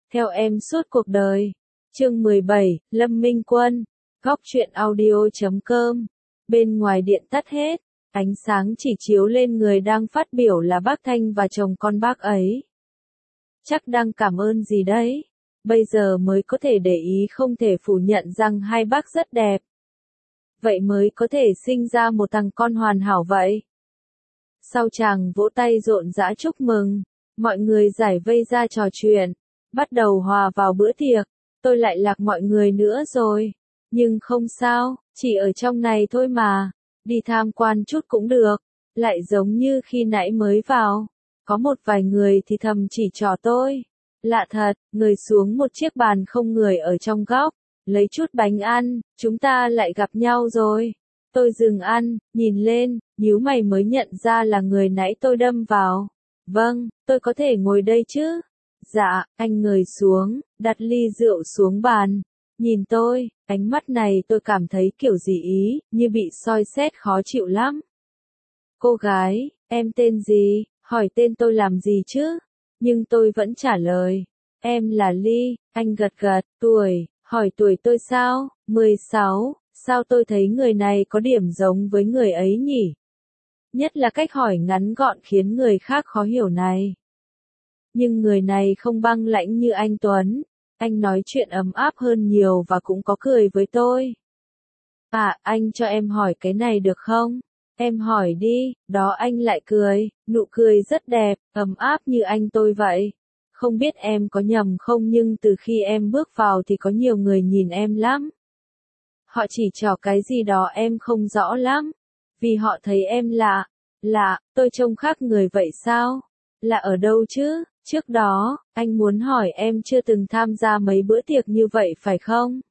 Theo em suốt cuộc đời. Chương 17, Lâm Minh Quân. Góc truyện audio.com. Bên ngoài điện tắt hết, ánh sáng chỉ chiếu lên người đang phát biểu là bác Thanh và chồng con bác ấy. Chắc đang cảm ơn gì đấy. Bây giờ mới có thể để ý, không thể phủ nhận rằng hai bác rất đẹp. Vậy mới có thể sinh ra một thằng con hoàn hảo vậy. Sau chàng vỗ tay rộn rã chúc mừng, mọi người giải vây ra trò chuyện, bắt đầu hòa vào bữa tiệc. Tôi lại lạc mọi người nữa rồi. Nhưng không sao, chỉ ở trong này thôi mà. Đi tham quan chút cũng được. Lại giống như khi nãy mới vào. Có một vài người thì thầm chỉ trỏ tôi. Lạ thật, ngồi xuống một chiếc bàn không người ở trong góc. Lấy chút bánh ăn, chúng ta lại gặp nhau rồi. Tôi dừng ăn, nhìn lên, nhíu mày mới nhận ra là người nãy tôi đâm vào. Vâng, tôi có thể ngồi đây chứ? Dạ, anh ngồi xuống, đặt ly rượu xuống bàn. Nhìn tôi, ánh mắt này tôi cảm thấy kiểu gì ý, như bị soi xét khó chịu lắm. Cô gái, em tên gì? Hỏi tên tôi làm gì chứ? Nhưng tôi vẫn trả lời. Em là Ly, anh gật gật, tuổi, hỏi tuổi tôi sao? 16, sao tôi thấy người này có điểm giống với người ấy nhỉ? Nhất là cách hỏi ngắn gọn khiến người khác khó hiểu này. Nhưng người này không băng lãnh như anh Tuấn. Anh nói chuyện ấm áp hơn nhiều và cũng có cười với tôi. À, anh cho em hỏi cái này được không? Em hỏi đi, đó anh lại cười, nụ cười rất đẹp, ấm áp như anh tôi vậy. Không biết em có nhầm không nhưng từ khi em bước vào thì có nhiều người nhìn em lắm. Họ chỉ trỏ cái gì đó em không rõ lắm. Vì họ thấy em lạ. Lạ, tôi trông khác người vậy sao? Lạ ở đâu chứ? Trước đó, anh muốn hỏi em chưa từng tham gia mấy bữa tiệc như vậy phải không?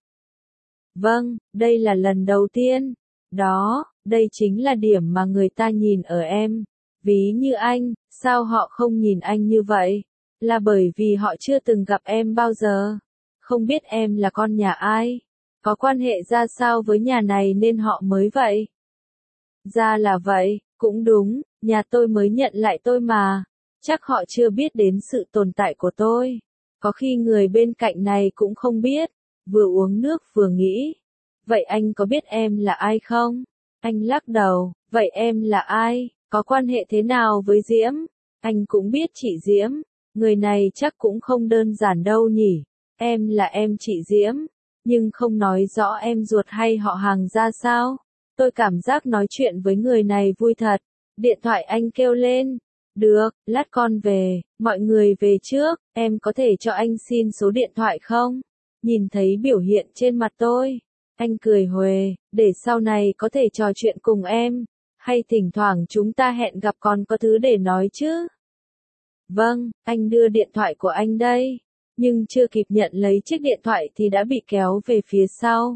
Vâng, đây là lần đầu tiên. Đó, đây chính là điểm mà người ta nhìn ở em. Ví như anh, sao họ không nhìn anh như vậy? Là bởi vì họ chưa từng gặp em bao giờ. Không biết em là con nhà ai? Có quan hệ ra sao với nhà này nên họ mới vậy? Ra là vậy, cũng đúng, nhà tôi mới nhận lại tôi mà. Chắc họ chưa biết đến sự tồn tại của tôi. Có khi người bên cạnh này cũng không biết. Vừa uống nước vừa nghĩ. Vậy anh có biết em là ai không? Anh lắc đầu. Vậy em là ai? Có quan hệ thế nào với Diễm? Anh cũng biết chị Diễm. Người này chắc cũng không đơn giản đâu nhỉ. Em là em chị Diễm. Nhưng không nói rõ em ruột hay họ hàng ra sao. Tôi cảm giác nói chuyện với người này vui thật. Điện thoại anh kêu lên. Được, lát con về, mọi người về trước, em có thể cho anh xin số điện thoại không? Nhìn thấy biểu hiện trên mặt tôi, anh cười huề, để sau này có thể trò chuyện cùng em, hay thỉnh thoảng chúng ta hẹn gặp còn có thứ để nói chứ? Vâng, anh đưa điện thoại của anh đây, nhưng chưa kịp nhận lấy chiếc điện thoại thì đã bị kéo về phía sau.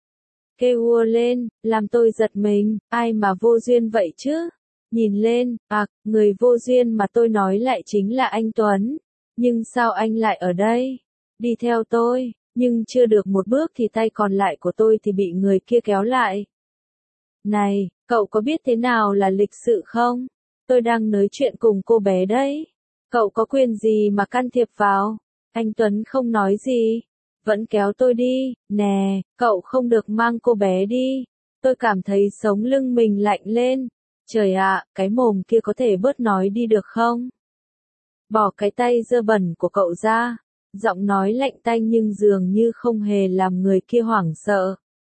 Kêu ua lên, làm tôi giật mình, ai mà vô duyên vậy chứ? Nhìn lên, người vô duyên mà tôi nói lại chính là anh Tuấn. Nhưng sao anh lại ở đây? Đi theo tôi, nhưng chưa được một bước thì tay còn lại của tôi thì bị người kia kéo lại. Này, cậu có biết thế nào là lịch sự không? Tôi đang nói chuyện cùng cô bé đấy. Cậu có quyền gì mà can thiệp vào? Anh Tuấn không nói gì. Vẫn kéo tôi đi, nè, cậu không được mang cô bé đi. Tôi cảm thấy sống lưng mình lạnh lên. Trời ạ, cái mồm kia có thể bớt nói đi được không? Bỏ cái tay dơ bẩn của cậu ra. Giọng nói lạnh tanh nhưng dường như không hề làm người kia hoảng sợ.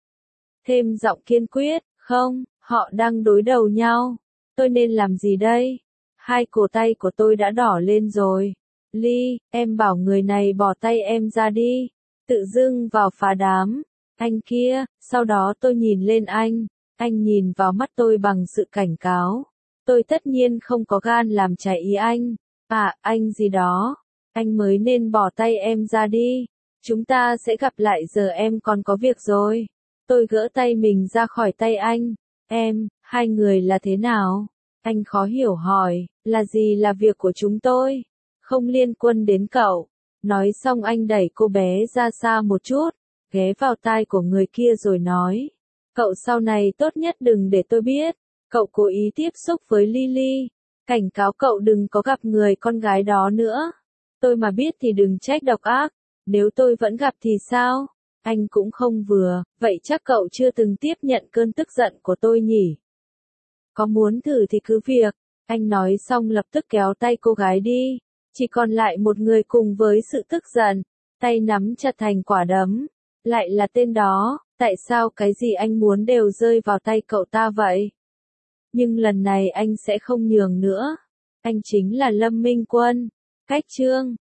Thêm giọng kiên quyết, không, họ đang đối đầu nhau. Tôi nên làm gì đây? Hai cổ tay của tôi đã đỏ lên rồi. Ly, em bảo người này bỏ tay em ra đi. Tự dưng vào phá đám. Anh kia, sau đó tôi nhìn lên anh. Anh nhìn vào mắt tôi bằng sự cảnh cáo. Tôi tất nhiên không có gan làm trái ý anh. À, anh gì đó. Anh mới nên bỏ tay em ra đi. Chúng ta sẽ gặp lại giờ em còn có việc rồi. Tôi gỡ tay mình ra khỏi tay anh. Em, hai người là thế nào? Anh khó hiểu hỏi, là gì là việc của chúng tôi? Không liên quan đến cậu. Nói xong anh đẩy cô bé ra xa một chút, ghé vào tai của người kia rồi nói. Cậu sau này tốt nhất đừng để tôi biết. Cậu cố ý tiếp xúc với Lily. Cảnh cáo cậu đừng có gặp người con gái đó nữa. Tôi mà biết thì đừng trách độc ác, nếu tôi vẫn gặp thì sao? Anh cũng không vừa, vậy chắc cậu chưa từng tiếp nhận cơn tức giận của tôi nhỉ? Có muốn thử thì cứ việc, anh nói xong lập tức kéo tay cô gái đi, chỉ còn lại một người cùng với sự tức giận, tay nắm chặt thành quả đấm, lại là tên đó, tại sao cái gì anh muốn đều rơi vào tay cậu ta vậy? Nhưng lần này anh sẽ không nhường nữa, anh chính là Lâm Minh Quân, cách chương